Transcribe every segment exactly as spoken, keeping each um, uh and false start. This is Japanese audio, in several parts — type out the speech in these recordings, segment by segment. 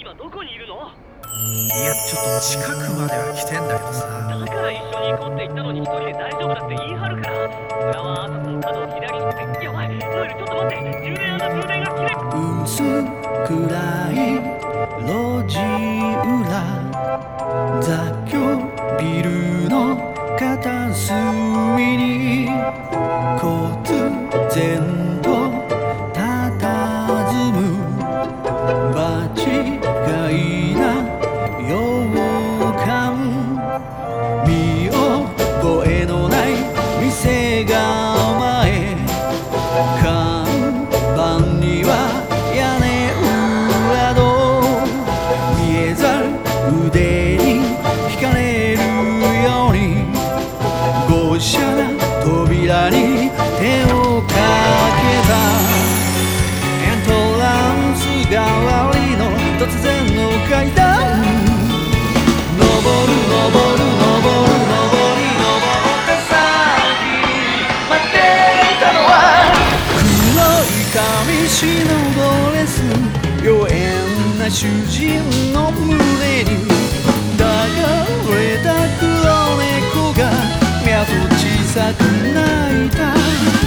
今どこにいるの？ いや、ちょっと近くまでは来てんだけどさ。 だから一緒に行こうって言ったのに一人で大丈夫だって言い張るから。浦和あそこの角を左にって。やばい、ノエルちょっと待って、充電用の充電が切れ。 薄暗い路地裏、雑居ビルの片隅に忽然と佇む場違いな洋館、見覚えのない店構え、看板には屋根裏の見えざる腕に惹かれるように、豪奢な扉に手をかけた。エントランス代わりの突然の階段、登る登る登る登り登った先に待っていたのは、黒い髪紙のドレス、妖艶な主人の胸に抱かれた黒猫が目と小さく泣いた。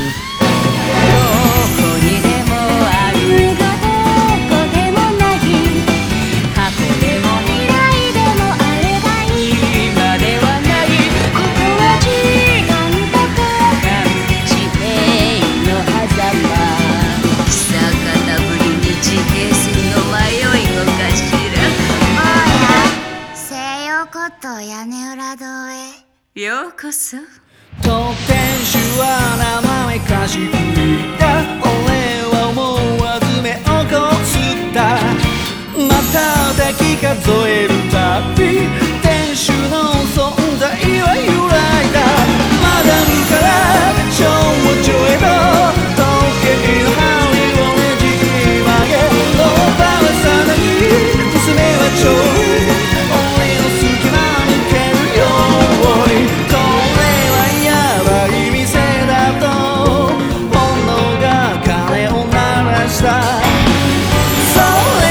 どこにでもあるがどこでもない、過去でも未来でもあればいい、今ではない、ここは時間と空間、地平の狭間、久方ぶりに地平線の迷い子かしら。おや西洋骨董屋根裏堂へようこそ。 と店主は名前かしくいた。俺は思わず目をこすった。またたき数えるたび店主の存在は揺らいだ。マダムから少女へと時計の針をねじ曲げ、老婆はさらに娘はちょい俺の隙間抜けるように、これはやばい店だと本能が鐘を鳴らした。それ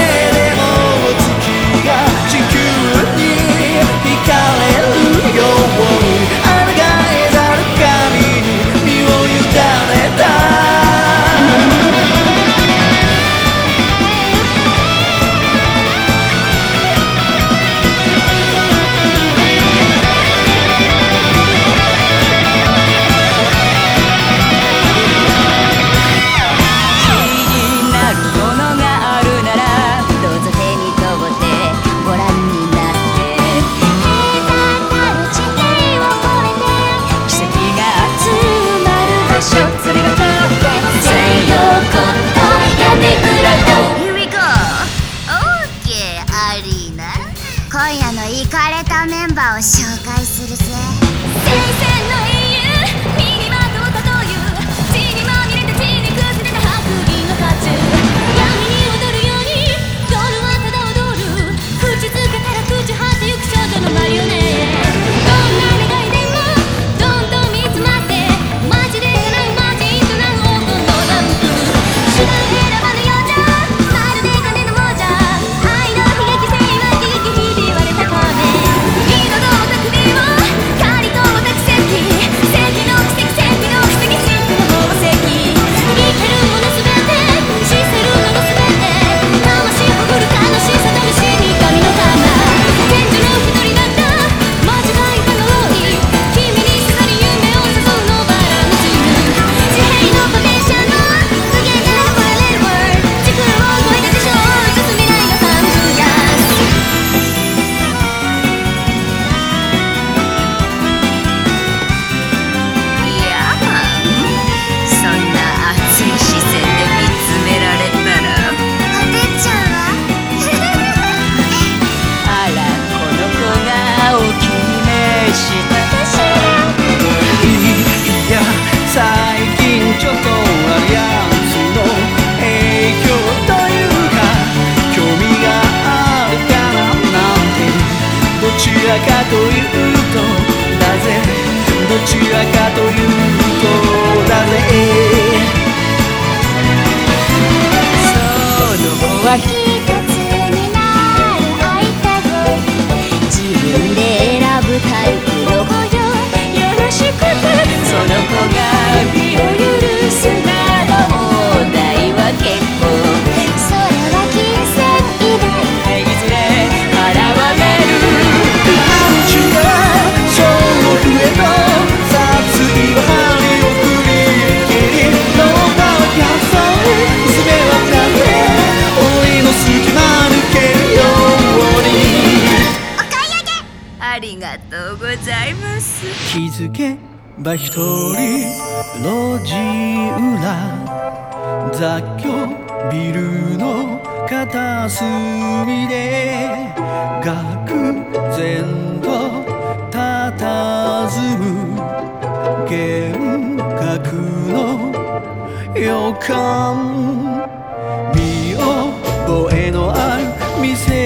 気づけば一人路地裏雑居ビルの片隅で愕然と佇む幻覚の予感見覚えのある店